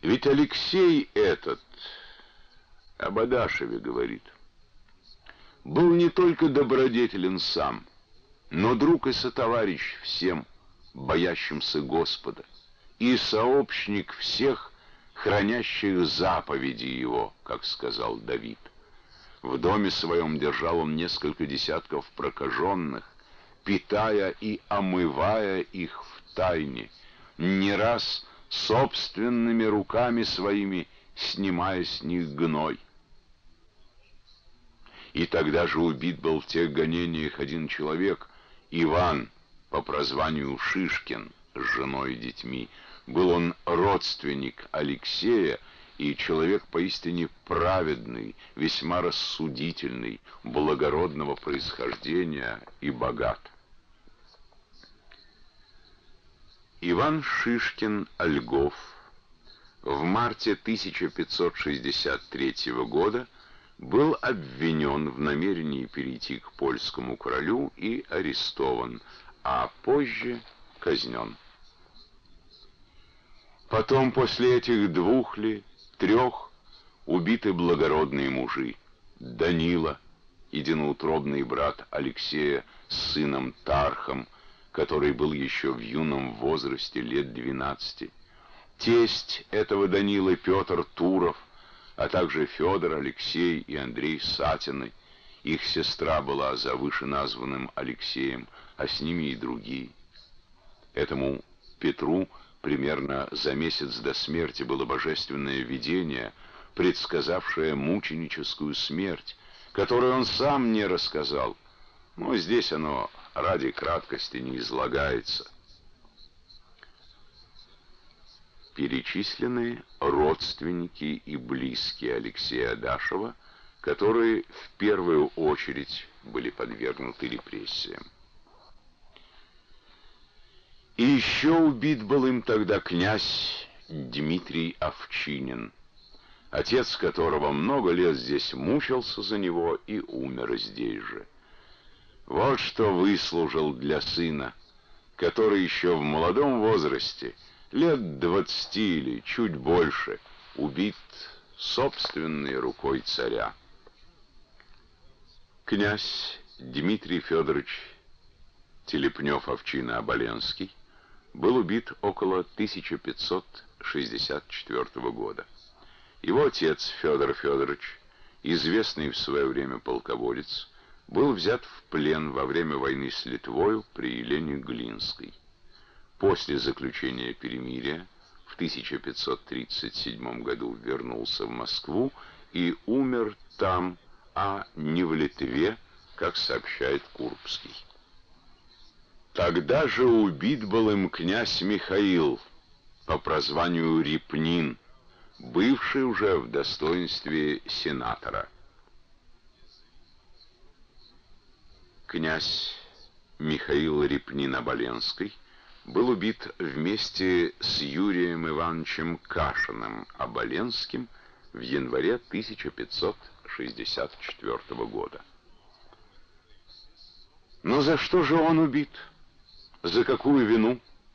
Ведь Алексей этот, об Адашеве говорит, был не только добродетелен сам, но друг и сотоварищ всем, боящимся Господа, и сообщник всех, хранящих заповеди Его, как сказал Давид. В доме своем держал он несколько десятков прокаженных, питая и омывая их в тайне, не раз собственными руками своими снимая с них гной. И тогда же убит был в тех гонениях один человек, Иван, по прозванию Шишкин, с женой и детьми. Был он родственник Алексея и человек поистине праведный, весьма рассудительный, благородного происхождения и богат. Иван Шишкин-Ольгов в марте 1563 года был обвинен в намерении перейти к польскому королю и арестован, а позже казнен. Потом, после этих 2 или 3, убиты благородные мужи: Данила, единоутробный брат Алексея с сыном Тархом, который был еще в юном возрасте, лет 12, тесть этого Данилы Петр Туров, а также Федор, Алексей и Андрей Сатины. Их сестра была за вышеназванным Алексеем, а с ними и другие. Этому Петру примерно за месяц до смерти было божественное видение, предсказавшее мученическую смерть, которую он сам не рассказал, но здесь оно ради краткости не излагается. Перечислены родственники и близкие Алексея Адашева, которые в первую очередь были подвергнуты репрессиям. И еще убит был им тогда князь Дмитрий Овчинин, отец которого много лет здесь мучился за него и умер здесь же. Вот что выслужил для сына, который еще в молодом возрасте, лет 20 или чуть больше, убит собственной рукой царя. Князь Дмитрий Федорович Телепнев-Овчина-Оболенский был убит около 1564 года. Его отец Федор Федорович, известный в свое время полководец, был взят в плен во время войны с Литвою при Елене Глинской. После заключения перемирия в 1537 году вернулся в Москву и умер там, а не в Литве, как сообщает Курбский. Тогда же убит был им князь Михаил, по прозванию Репнин, бывший уже в достоинстве сенатора. Князь Михаил Репнин-Оболенский был убит вместе с Юрием Ивановичем Кашиным Оболенским в январе 1564 года. Но за что же он убит? За какую вину?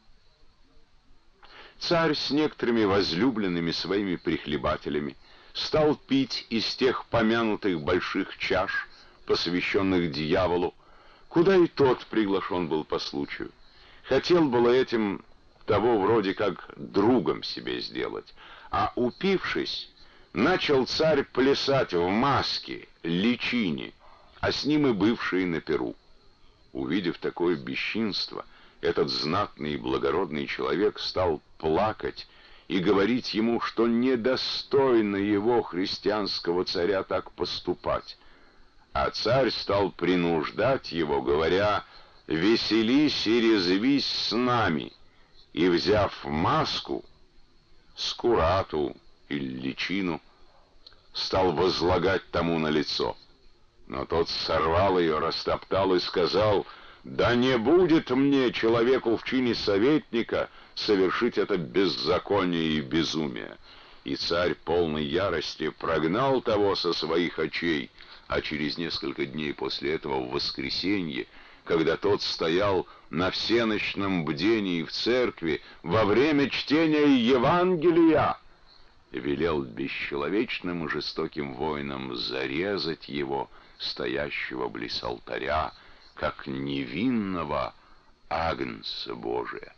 Царь с некоторыми возлюбленными своими прихлебателями стал пить из тех помянутых больших чаш, посвященных дьяволу, куда и тот приглашен был по случаю. Хотел было этим того вроде как другом себе сделать, а упившись, начал царь плясать в маске, личине, а с ним и бывшие на пиру. Увидев такое бесчинство, этот знатный и благородный человек стал плакать и говорить ему, что недостойно его, христианского царя, так поступать. А царь стал принуждать его, говоря: «Веселись и резвись с нами», и, взяв маску, скурату или личину, стал возлагать тому на лицо. Но тот сорвал ее, растоптал и сказал: «Да не будет мне, человеку в чине советника, совершить это беззаконие и безумие». И царь полной ярости прогнал того со своих очей, а через несколько дней после этого, в воскресенье, когда тот стоял на всеночном бдении в церкви во время чтения Евангелия, велел бесчеловечным и жестоким воинам зарезать его, стоящего близ алтаря, как невинного агнца Божия.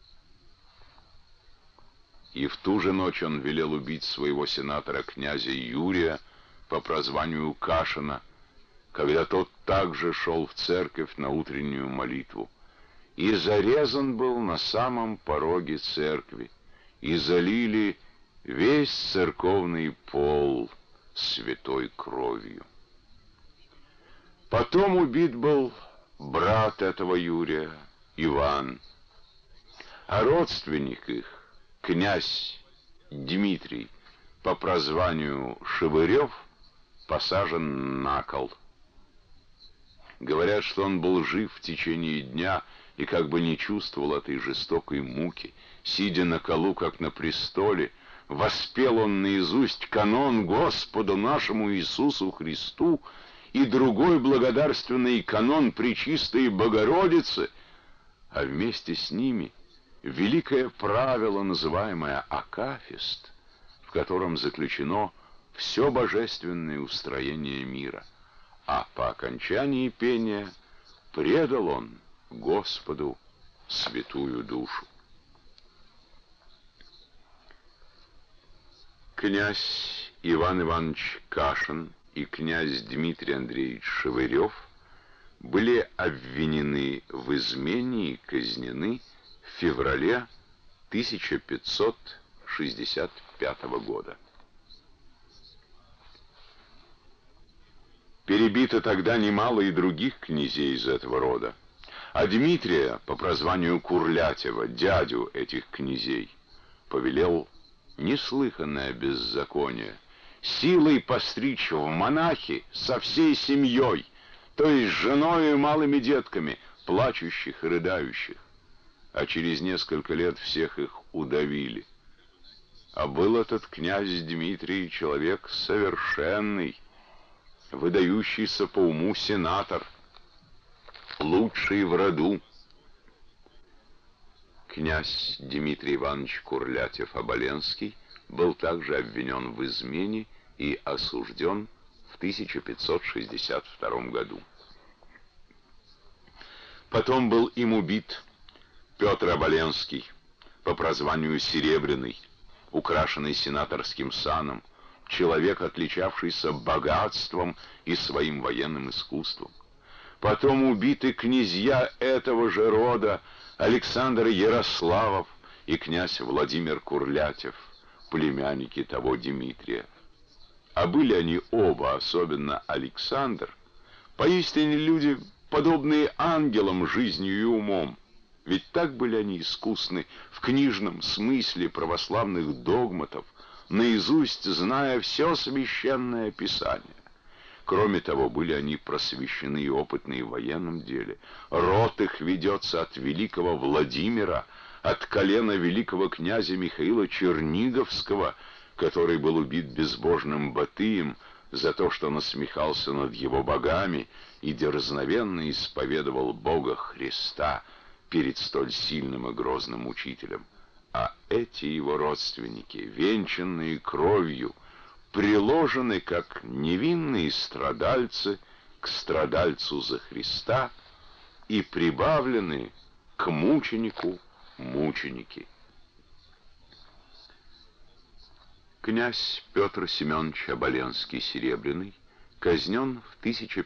И в ту же ночь он велел убить своего сенатора князя Юрия по прозванию Кашина, когда тот также шел в церковь на утреннюю молитву. И зарезан был на самом пороге церкви, и залили весь церковный пол святой кровью. Потом убит был брат этого Юрия, Иван, а родственник их, князь Дмитрий, по прозванию Шевырев, посажен на кол. Говорят, что он был жив в течение дня и как бы не чувствовал этой жестокой муки. Сидя на колу, как на престоле, воспел он наизусть канон Господу нашему Иисусу Христу и другой благодарственный канон Пречистой Богородицы, а вместе с ними великое правило, называемое Акафист, в котором заключено все божественное устроение мира. А по окончании пения предал он Господу святую душу. Князь Иван Иванович Кашин и князь Дмитрий Андреевич Шевырев были обвинены в измене и казнены в феврале 1565 года. Перебито тогда немало и других князей из этого рода, а Дмитрия, по прозванию Курлятева, дядю этих князей, повелел неслыханное беззаконие — силой постричь в монахи со всей семьей, то есть с женой и малыми детками, плачущих и рыдающих, а через несколько лет всех их удавили. А был этот князь Дмитрий человек совершенный, выдающийся по уму сенатор, лучший в роду. Князь Дмитрий Иванович Курлятев-Оболенский был также обвинен в измене и осужден в 1562 году. Потом был им убит Петр Оболенский, по прозванию Серебряный, украшенный сенаторским саном, человек, отличавшийся богатством и своим военным искусством. Потом убиты князья этого же рода Александр Ярославов и князь Владимир Курлятев, племянники того Дмитрия. А были они оба, особенно Александр, поистине люди, подобные ангелам жизнью и умом, ведь так были они искусны в книжном смысле православных догматов, наизусть зная все священное Писание. Кроме того, были они просвещены и опытны в военном деле. Род их ведется от великого Владимира, от колена великого князя Михаила Черниговского, который был убит безбожным Батыем за то, что насмехался над его богами и дерзновенно исповедовал Бога Христа перед столь сильным и грозным учителем. А эти его родственники, венчанные кровью, приложены как невинные страдальцы к страдальцу за Христа и прибавлены к мученику мученики. Князь Петр Семенович Оболенский-Серебряный казнен в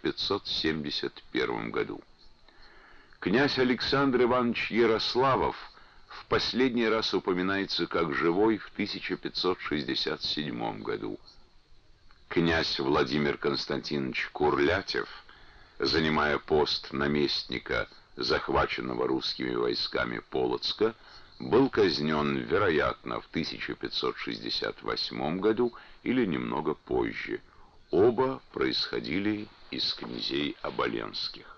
1571 году. Князь Александр Иванович Ярославов в последний раз упоминается как живой в 1567 году. Князь Владимир Константинович Курлятев, занимая пост наместника захваченного русскими войсками Полоцка, был казнен, вероятно, в 1568 году или немного позже. Оба происходили из князей Оболенских.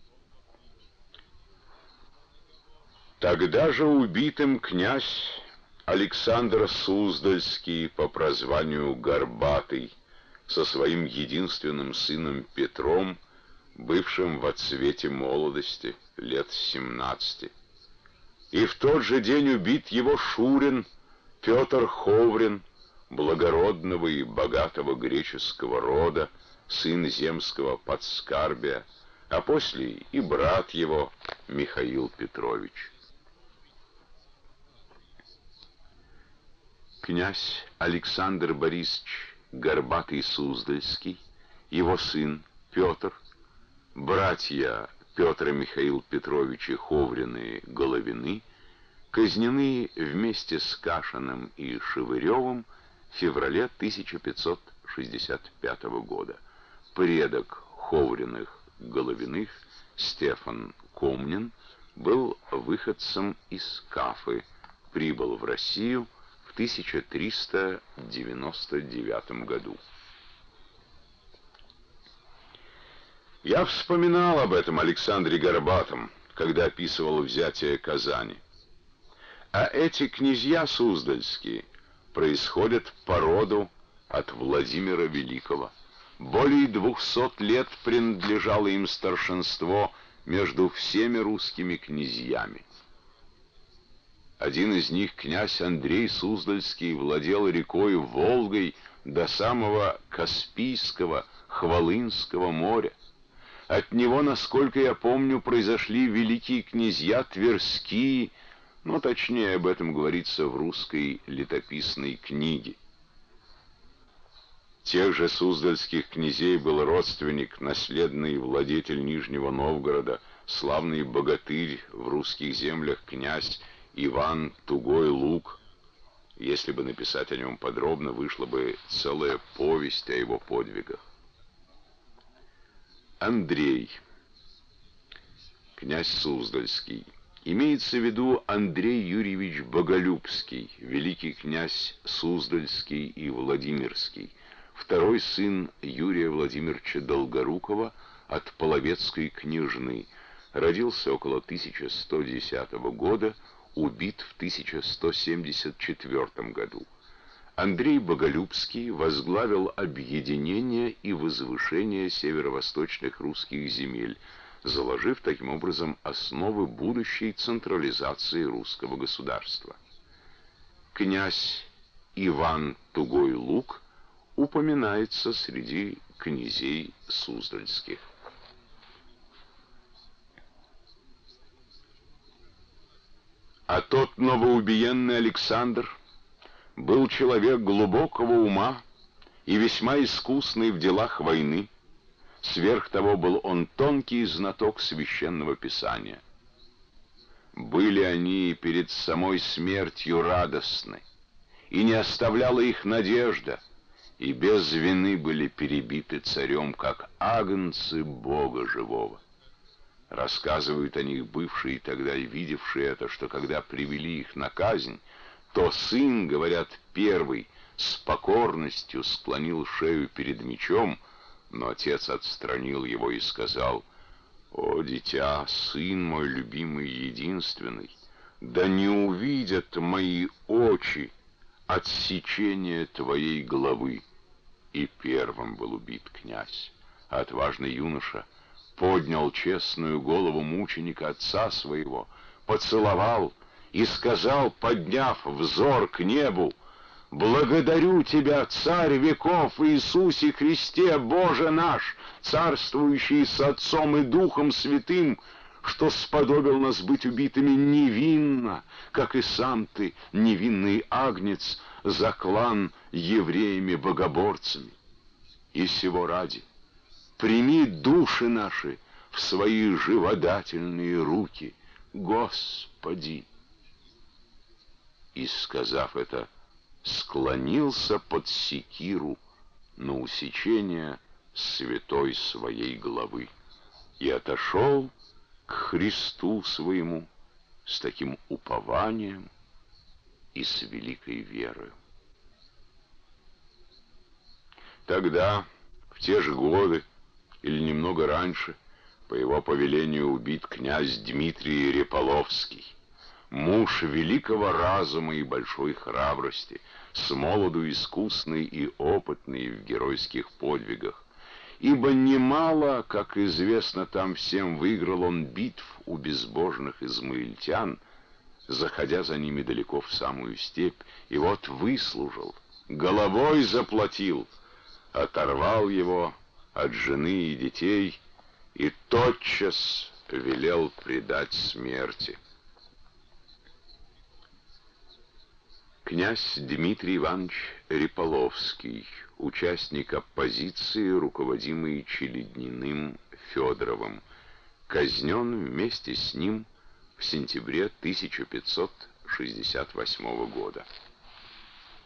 Тогда же убитым князь Александр Суздальский, по прозванию Горбатый, со своим единственным сыном Петром, бывшим в отцвете молодости, лет 17. И в тот же день убит его шурин Петр Ховрин, благородного и богатого греческого рода, сын земского подскарбия, а после и брат его Михаил Петрович. Князь Александр Борисович Горбатый-Суздальский, его сын Петр, братья Петр и Михаил Петровичи Ховрины-Головины казнены вместе с Кашиным и Шевыревым в феврале 1565 года. Предок Ховриных-Головиных Стефан Комнин был выходцем из Кафы, прибыл в Россию в 1399 году. Я вспоминал об этом Александре Горбатом, когда описывал взятие Казани. А эти князья суздальские происходят по роду от Владимира Великого. Более 200 лет принадлежало им старшинство между всеми русскими князьями. Один из них, князь Андрей Суздальский, владел рекой Волгой до самого Каспийского, Хвалынского моря. От него, насколько я помню, произошли великие князья Тверские, но точнее об этом говорится в русской летописной книге. Тех же суздальских князей был родственник, наследный владетель Нижнего Новгорода, славный богатырь в русских землях князь Иван Тугой-Лук. Если бы написать о нем подробно, вышла бы целая повесть о его подвигах. Андрей, князь Суздальский. Имеется в виду Андрей Юрьевич Боголюбский, великий князь Суздальский и Владимирский, второй сын Юрия Владимировича Долгорукова от половецкой княжны, родился около 1110 года, убит в 1174 году. Андрей Боголюбский возглавил объединение и возвышение северо-восточных русских земель, заложив таким образом основы будущей централизации русского государства. Князь Иван Тугой-Лук упоминается среди князей суздальских. А тот новоубиенный Александр был человек глубокого ума и весьма искусный в делах войны. Сверх того был он тонкий знаток священного писания. Были они перед самой смертью радостны, и не оставляла их надежда, и без вины были перебиты царем, как агнцы Бога живого. Рассказывают о них бывшие тогда и видевшие это, что когда привели их на казнь, то сын, говорят, первый, с покорностью склонил шею перед мечом, но отец отстранил его и сказал: «О, дитя, сын мой любимый и единственный, да не увидят мои очи отсечения твоей головы». И первым был убит князь. Отважный юноша поднял честную голову мученика отца своего, поцеловал и сказал, подняв взор к небу: «Благодарю Тебя, Царь веков, Иисусе Христе, Боже наш, царствующий с Отцом и Духом Святым, что сподобил нас быть убитыми невинно, как и сам Ты, невинный агнец, заклан евреями-богоборцами. И сего ради прими души наши в свои живодательные руки, Господи». И, сказав это, склонился под секиру на усечение святой своей главы и отошел к Христу своему с таким упованием и с великой верою. Тогда, в те же годы, или немного раньше, по его повелению убит князь Дмитрий Реполовский, муж великого разума и большой храбрости, смолоду искусный и опытный в геройских подвигах, ибо немало, как известно там всем, выиграл он битв у безбожных измаильтян, заходя за ними далеко в самую степь, и вот выслужил головой заплатил, оторвал его от жены и детей и тотчас велел предать смерти. Князь Дмитрий Иванович Реполовский, участник оппозиции, руководимый Челедниным Федоровым, казнен вместе с ним в сентябре 1568 года.